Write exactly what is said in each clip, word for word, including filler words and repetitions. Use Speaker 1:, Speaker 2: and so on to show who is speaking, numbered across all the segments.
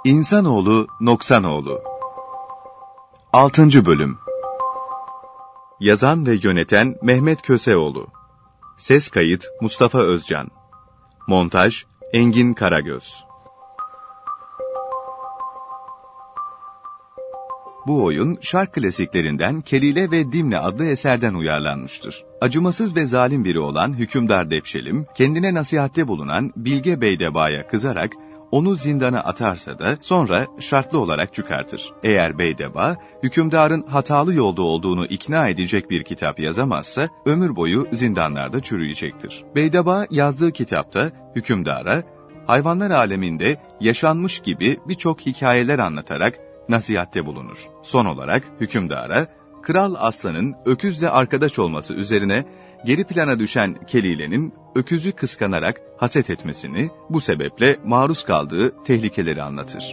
Speaker 1: İnsanoğlu Noksanoğlu altıncı Bölüm. Yazan ve yöneten Mehmet Köseoğlu. Ses kayıt Mustafa Özcan. Montaj Engin Karagöz. Bu oyun şark klasiklerinden Kelile ve Dimne adlı eserden uyarlanmıştır. Acımasız ve zalim biri olan hükümdar Depşelim, kendine nasihatte bulunan Bilge Beydeba'ya kızarak onu zindana atarsa da sonra şartlı olarak çıkartır. Eğer Beydeba, hükümdarın hatalı yolda olduğunu ikna edecek bir kitap yazamazsa, ömür boyu zindanlarda çürüyecektir. Beydeba yazdığı kitapta hükümdara, hayvanlar aleminde yaşanmış gibi birçok hikayeler anlatarak nasihatte bulunur. Son olarak hükümdara, Kral Aslan'ın öküzle arkadaş olması üzerine geri plana düşen Kelile'nin öküzü kıskanarak haset etmesini, bu sebeple maruz kaldığı tehlikeleri anlatır.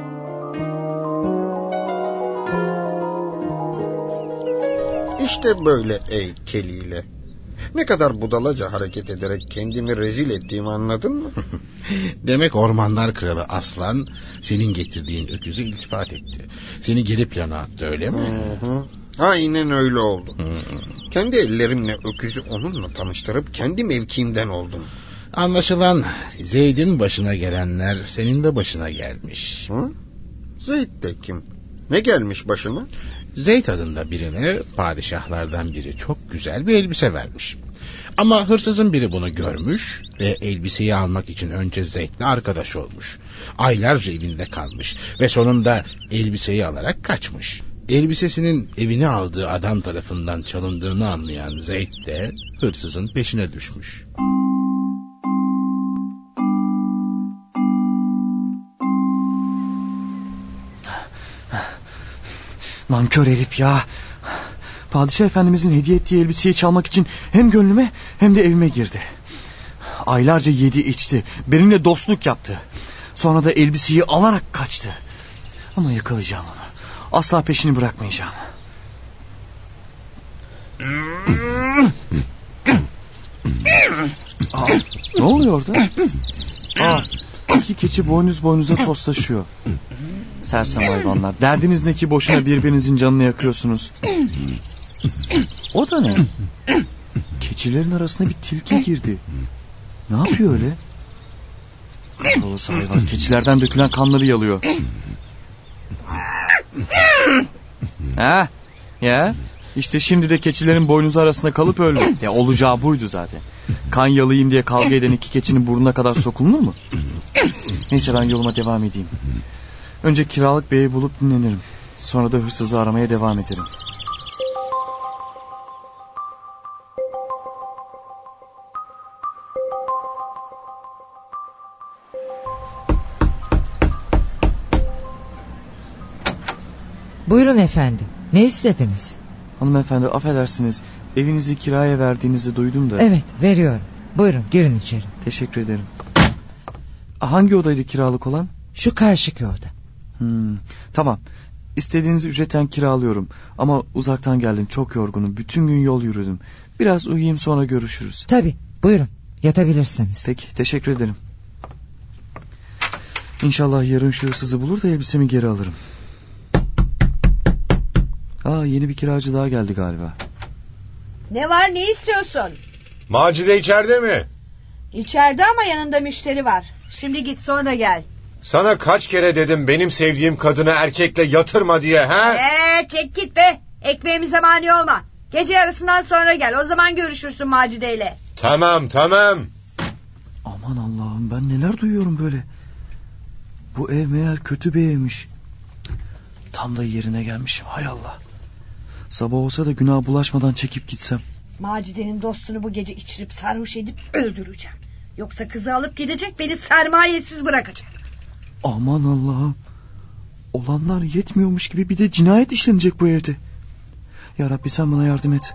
Speaker 2: İşte böyle ey Kelile. Ne kadar budalaca hareket ederek kendimi rezil ettiğimi anladın mı?
Speaker 3: Demek ormanlar kralı Aslan senin getirdiğin öküze iltifat etti. Seni geri plana attı, öyle mi?
Speaker 2: Hı hı. Aynen öyle oldu. Hı hı. Kendi ellerimle öküzü onunla tanıştırıp kendi mevkiimden oldum.
Speaker 3: Anlaşılan Zeyd'in başına gelenler senin de başına gelmiş.
Speaker 2: Hı? Zeyd de kim? Ne gelmiş başına?
Speaker 3: Zeyd adında birine padişahlardan biri çok güzel bir elbise vermiş. Ama hırsızın biri bunu görmüş ve elbiseyi almak için önce Zeyd'le arkadaş olmuş. Aylarca evinde kalmış ve sonunda elbiseyi alarak kaçmış. Elbisesinin evine aldığı adam tarafından çalındığını anlayan Zeyd de hırsızın peşine düşmüş.
Speaker 4: Nankör herif ya. Padişah Efendimizin hediye ettiği elbiseyi çalmak için hem gönlüme hem de evime girdi. Aylarca yedi içti, benimle dostluk yaptı. Sonra da elbiseyi alarak kaçtı. Ama yakalayacağım onu. Asla peşini bırakmayacağım. Aa, ne oluyor orada? Aa, iki keçi boynuz boynuza toslaşıyor. Sersem hayvanlar. Derdiniz ne ki boşuna birbirinizin canını yakıyorsunuz? O da ne? Keçilerin arasına bir tilki girdi. Ne yapıyor öyle? Kahrolası hayvan. Keçilerden dökülen kanları yalıyor. Ha? Ya? İşte şimdi de keçilerin boynuzu arasında kalıp öldü. Ya olacağı buydu zaten. Kan yalayayım diye kavga eden iki keçinin burnuna kadar sokulur mu? Neyse ben yoluma devam edeyim. Önce kiralık beyi bulup dinlenirim. Sonra da hırsızı aramaya devam ederim.
Speaker 5: Buyurun efendim. Ne istediniz?
Speaker 4: Hanımefendi affedersiniz. Evinizi kiraya verdiğinizi duydum da.
Speaker 5: Evet, veriyorum. Buyurun girin içeri.
Speaker 4: Teşekkür ederim. Hangi odaydı kiralık olan?
Speaker 5: Şu karşıki oda.
Speaker 4: Hmm, tamam. İstediğiniz ücretten kiralıyorum. Ama uzaktan geldim, çok yorgunum. Bütün gün yol yürüdüm. Biraz uyuyayım, sonra görüşürüz.
Speaker 5: Tabii, buyurun yatabilirsiniz.
Speaker 4: Peki, teşekkür ederim. İnşallah yarın şu hırsızı bulur da elbisemi geri alırım. Aa, yeni bir kiracı daha geldi galiba.
Speaker 6: Ne var, ne istiyorsun?
Speaker 7: Macide içeride mi?
Speaker 6: İçeride ama yanında müşteri var. Şimdi git sonra gel.
Speaker 7: Sana kaç kere dedim benim sevdiğim kadını erkekle yatırma diye, ha?
Speaker 6: Eee çek git be. Ekmeğimize mani olma. Gece yarısından sonra gel. O zaman görüşürsün Macide ile.
Speaker 7: Tamam tamam.
Speaker 4: Aman Allah'ım, ben neler duyuyorum böyle. Bu ev meğer kötü bir evmiş. Tam da yerine gelmişim, hay Allah. Sabah olsa da günah bulaşmadan çekip gitsem.
Speaker 6: Macide'nin dostunu bu gece içirip sarhoş edip öldüreceğim. Yoksa kızı alıp gidecek, beni sermayesiz bırakacak.
Speaker 4: Aman Allah'ım. Olanlar yetmiyormuş gibi bir de cinayet işlenecek bu evde. Ya Rabbi sen bana yardım et.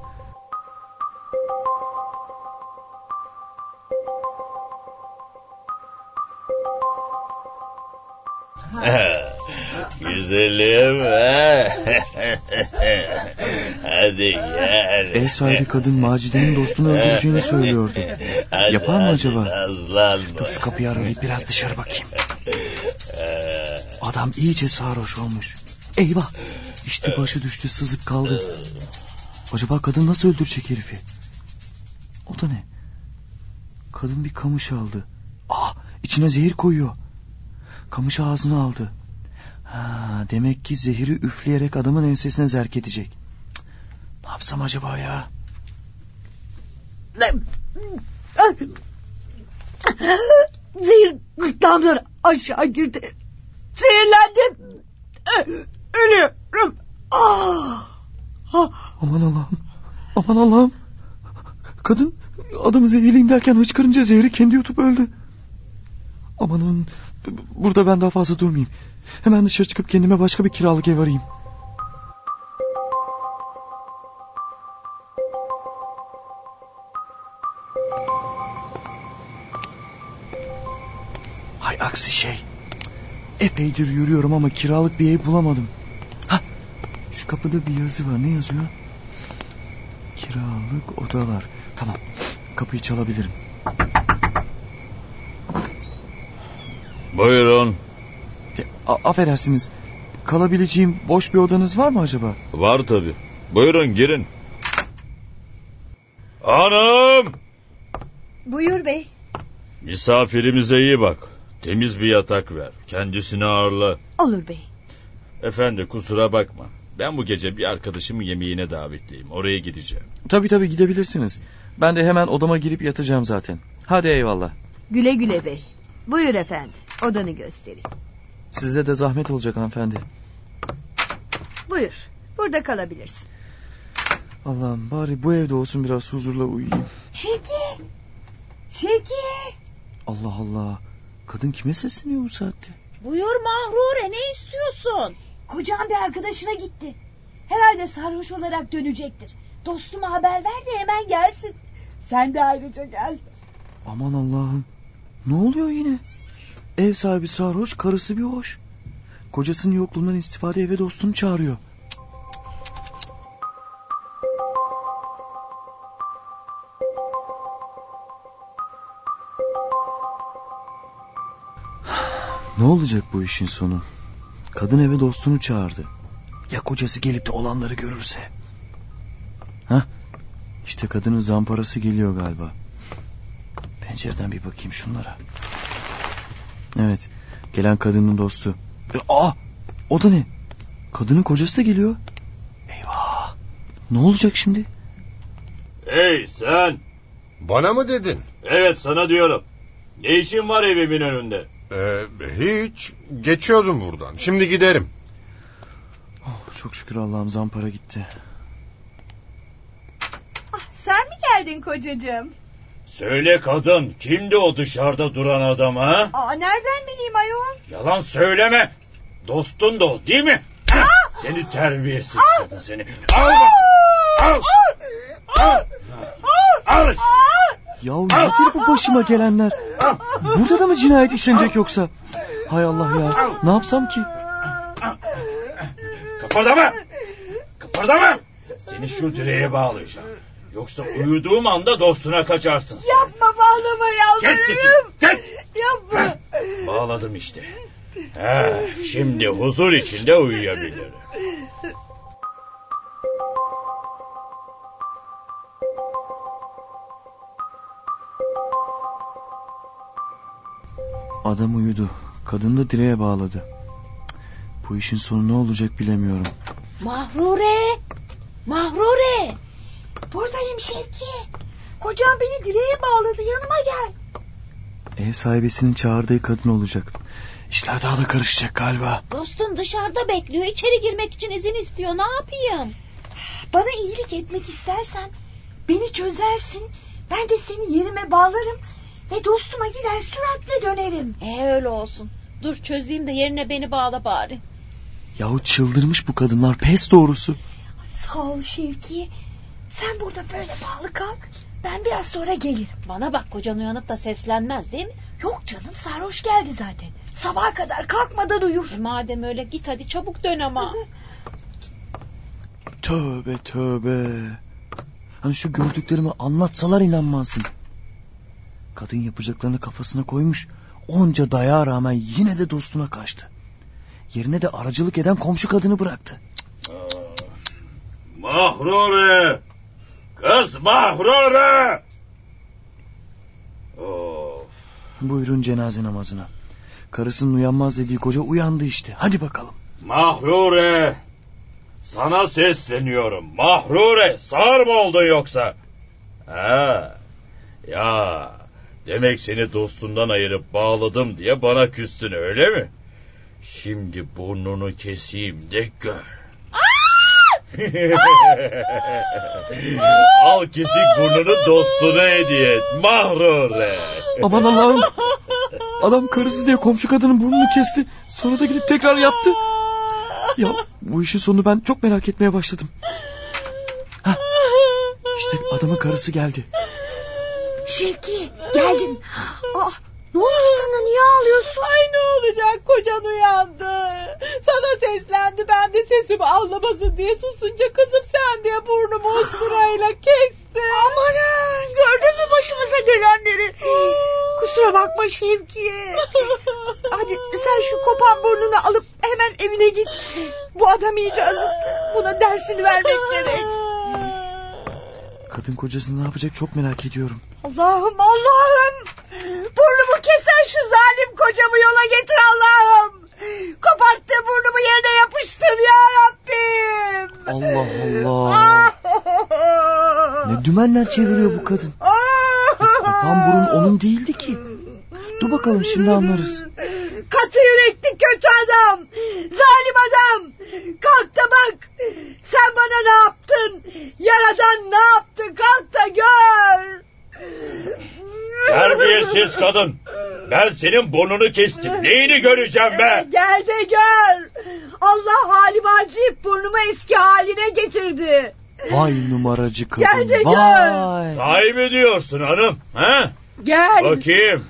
Speaker 8: Güzelim ha. Hadi gel.
Speaker 4: Ev sahibi kadın Macide'nin dostunu öldüreceğini söylüyordu.
Speaker 8: Hadi,
Speaker 4: yapar mı acaba?
Speaker 8: Nazlanma.
Speaker 4: Dur şu kapıyı aralayıp biraz dışarı bakayım. Adam iyice sarhoş olmuş. Eyvah! İşte başı düştü, sızıp kaldı. Acaba kadın nasıl öldürecek herifi? O da ne? Kadın bir kamış aldı. Ah, içine zehir koyuyor. Kamışı ağzına aldı. Ha, demek ki zehiri üfleyerek adamın ensesine zerk edecek. Cık, ne yapsam acaba ya?
Speaker 6: Zehir gırtlağımdan aşağı girdi. Zehirlendim. Ölüyorum. Ah.
Speaker 4: Aman Allah'ım. Aman Allah'ım. Kadın adamı zehirleyeyim derken hıçkırınca zehri kendi yutup öldü. Amanın, burada ben daha fazla durmayayım. Hemen dışarı çıkıp kendime başka bir kiralık ev arayayım. Hay aksi şey. Epeydir yürüyorum ama kiralık bir ev bulamadım. Hah, şu kapıda bir yazı var. Ne yazıyor? Kiralık odalar. Tamam, kapıyı çalabilirim.
Speaker 8: Buyurun.
Speaker 4: A- affedersiniz. Kalabileceğim boş bir odanız var mı acaba?
Speaker 8: Var tabii. Buyurun girin. Hanım!
Speaker 6: Buyur bey.
Speaker 8: Misafirimize iyi bak. Temiz bir yatak ver. Kendisini ağırla.
Speaker 6: Olur bey.
Speaker 8: Efendi kusura bakma. Ben bu gece bir arkadaşımın yemeğine davetliyim. Oraya gideceğim.
Speaker 4: Tabii tabii gidebilirsiniz. Ben de hemen odama girip yatacağım zaten. Hadi eyvallah.
Speaker 6: Güle güle bey. Buyur efendi. Odanı göstereyim.
Speaker 4: Size de zahmet olacak hanımefendi.
Speaker 6: Buyur. Burada kalabilirsin.
Speaker 4: Allah'ım bari bu evde olsun, biraz huzurla uyuyayım.
Speaker 6: Şevki. Şevki.
Speaker 4: Allah Allah. Kadın kime sesleniyor bu saatte?
Speaker 9: Buyur Mahrure, ne istiyorsun?
Speaker 6: Kocam bir arkadaşına gitti. Herhalde sarhoş olarak dönecektir. Dostuma haber ver de hemen gelsin. Sen de ayrıca gel.
Speaker 4: Aman Allah'ım. Ne oluyor yine? Ev sahibi sarhoş, karısı bir hoş. Kocasının yokluğundan istifade eve dostunu çağırıyor. Ne olacak bu işin sonu? Kadın eve dostunu çağırdı. Ya kocası gelip de olanları görürse? Hah, işte kadının zamparası geliyor galiba. Pencereden bir bakayım şunlara. Evet, gelen kadının dostu. E, aa, o da ne? Kadının kocası da geliyor. Eyvah, ne olacak şimdi?
Speaker 8: Hey sen!
Speaker 7: Bana mı dedin?
Speaker 8: Evet, sana diyorum. Ne işin var evimin önünde?
Speaker 7: Ee, hiç. Geçiyordum buradan. Şimdi giderim.
Speaker 4: Oh, çok şükür Allah'ım, zampara gitti.
Speaker 9: Ah, sen mi geldin kocacığım?
Speaker 8: Söyle kadın, kimdi o dışarıda duran adam ha?
Speaker 9: Aa, nereden bileyim ayol?
Speaker 8: Yalan söyleme. Dostun da o değil mi? Seni terbiyesiz
Speaker 9: Aa!
Speaker 8: kadın seni. Al bak. Al. Al. Al.
Speaker 4: Ya nedir bu başıma gelenler? Burada da mı cinayet işlenecek yoksa? Hay Allah ya, ne yapsam ki?
Speaker 8: Kıpırdama. Kıpırdama. Seni şu direğe bağlayacağım. Yoksa uyuduğum anda dostuna kaçarsın.
Speaker 9: Yapma, bağlama
Speaker 8: Kes
Speaker 9: yalvarırım.
Speaker 8: sesini. Kes.
Speaker 9: Yapma.
Speaker 8: Bağladım işte. He, şimdi huzur içinde uyuyabilirim.
Speaker 4: Adam uyudu. Kadın da direğe bağladı. Bu işin sonu ne olacak bilemiyorum.
Speaker 9: Mahrure. Mahrure. Buradayım Şevki. Kocam beni direğe bağladı, yanıma gel.
Speaker 4: Ev sahibesinin çağırdığı kadın olacak. İşler daha da karışacak galiba.
Speaker 9: Dostun dışarıda bekliyor, içeri girmek için izin istiyor, ne yapayım?
Speaker 6: Bana iyilik etmek istersen beni çözersin. Ben de seni yerime bağlarım ve dostuma gider süratle dönerim.
Speaker 9: E öyle olsun. Dur çözeyim de yerine beni bağla bari.
Speaker 4: Yahu çıldırmış bu kadınlar, pes doğrusu.
Speaker 6: Sağ ol Şevki. Sen burada böyle bağlı kalk. Ben biraz sonra gelirim.
Speaker 9: Bana bak, kocan uyanıp da seslenmez değil mi?
Speaker 6: Yok canım, sarhoş geldi zaten. Sabaha kadar kalkmadan uyur.
Speaker 9: E madem öyle git hadi, çabuk dön ama.
Speaker 4: Tövbe tövbe. Hani şu gördüklerimi anlatsalar inanmazsın. Kadın yapacaklarını kafasına koymuş. Onca dayağa rağmen yine de dostuna kaçtı. Yerine de aracılık eden komşu kadını bıraktı.
Speaker 8: Mahrure! Kız Mahrure! Of.
Speaker 4: Buyurun cenaze namazına. Karısının uyanmaz dediği koca uyandı işte. Hadi bakalım.
Speaker 8: Mahrure! Sana sesleniyorum. Mahrure! Sağır mı oldun yoksa? Ha, ya demek seni dostundan ayırıp bağladım diye bana küstün, öyle mi? Şimdi burnunu keseyim de gör. Al kesik burnunu dostuna hediye et Mahrure.
Speaker 4: Aman Allah'ım. Adam karısı diye komşu kadının burnunu kesti. Sonra da gidip tekrar yaptı. Ya bu işin sonunu ben çok merak etmeye başladım. Hah, işte adamın karısı geldi.
Speaker 6: Şevki geldim. Ah, ne oldu sana, niye ağlıyorsun?
Speaker 9: Ay ne olacak, kocan uyandı. Sana seslendi, ben de sesimi anlamasın diye susunca kızım sen diye burnumu usturayla kesti.
Speaker 6: Amanın, gördün mü başımıza gelenleri? Kusura bakma Şevki. Hadi sen şu kopan burnunu alıp hemen evine git. Bu adam iyice azıttı. Buna dersini vermek gerek.
Speaker 4: Kadın kocasını ne yapacak çok merak ediyorum.
Speaker 6: Allah'ım Allah'ım. Burnumu kesen şu zalim kocamı yola getir Allah'ım. Koparttığı burnumu yerine yapıştır ya Rabbim.
Speaker 4: Allah Allah. Ne dümenler çeviriyor bu kadın. Kopan burun onun değildi ki. Dur bakalım şimdi anlarız.
Speaker 6: Katı yürekli kötü adam. Zalim adam. Kalk da bak. Sen bana ne yaptın? Yaradan ne yaptı? Kalk da gör.
Speaker 8: Terbiyesiz kadın. Ben senin burnunu kestim. Neyini göreceğim be?
Speaker 6: Gel de gör. Allah halime acıyıp burnumu eski haline getirdi.
Speaker 4: Vay numaracı kadın.
Speaker 6: Gel de
Speaker 4: vay.
Speaker 6: gör.
Speaker 8: Sahi mi diyorsun hanım? Ha?
Speaker 6: Gel.
Speaker 8: Bakayım.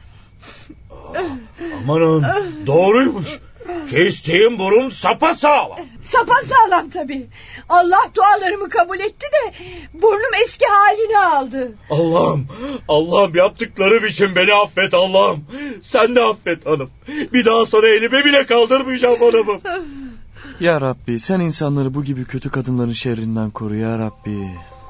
Speaker 8: Amanın doğruymuş. Kestiğim burun sapasağlam.
Speaker 6: Sapasağlam tabii. Allah dualarımı kabul etti de burnum eski halini aldı.
Speaker 8: Allah'ım, Allah'ım yaptıklarım için beni affet Allah'ım. Sen de affet hanım. Bir daha sana elimi bile kaldırmayacağım hanımım.
Speaker 4: Ya Rabbi sen insanları bu gibi kötü kadınların şerrinden koru ya Rabbi.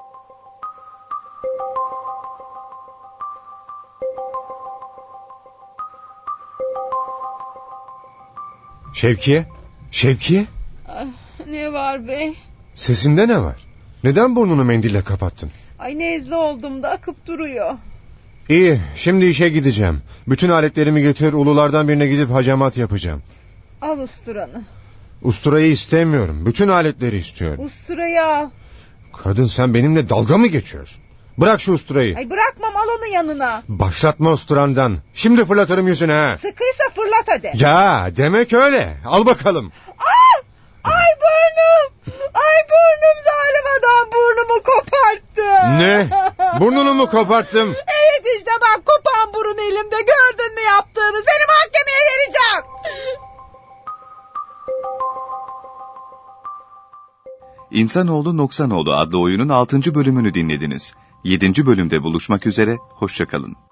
Speaker 7: Şevkiye, Şevkiye.
Speaker 9: Ah, ne var bey?
Speaker 7: Sesinde ne var? Neden burnunu mendille kapattın?
Speaker 9: Ay nezle oldum da akıp duruyor.
Speaker 7: İyi, şimdi işe gideceğim. Bütün aletlerimi getir, ululardan birine gidip hacamat yapacağım.
Speaker 9: Al usturanı.
Speaker 7: Usturayı istemiyorum, bütün aletleri istiyorum.
Speaker 9: Usturayı al.
Speaker 7: Kadın sen benimle dalga mı geçiyorsun? Bırak şu usturayı.
Speaker 9: Ay bırakmam, al onu yanına.
Speaker 7: Başlatma usturandan. Şimdi fırlatırım yüzüne ha.
Speaker 9: Sıkıysa fırlat hadi.
Speaker 7: Ya demek öyle. Al bakalım.
Speaker 9: Aa! Ay burnum. Ay burnum, zalim adam burnumu koparttı.
Speaker 7: Ne? Burnunu mu koparttım?
Speaker 9: Evet işte bak, kopan burun elimde, gördün mü yaptığını? Seni mahkemeye vereceğim.
Speaker 1: İnsanoğlu Noksanoğlu adlı oyunun altıncı bölümünü dinlediniz. yedinci bölümde buluşmak üzere, hoşça kalın.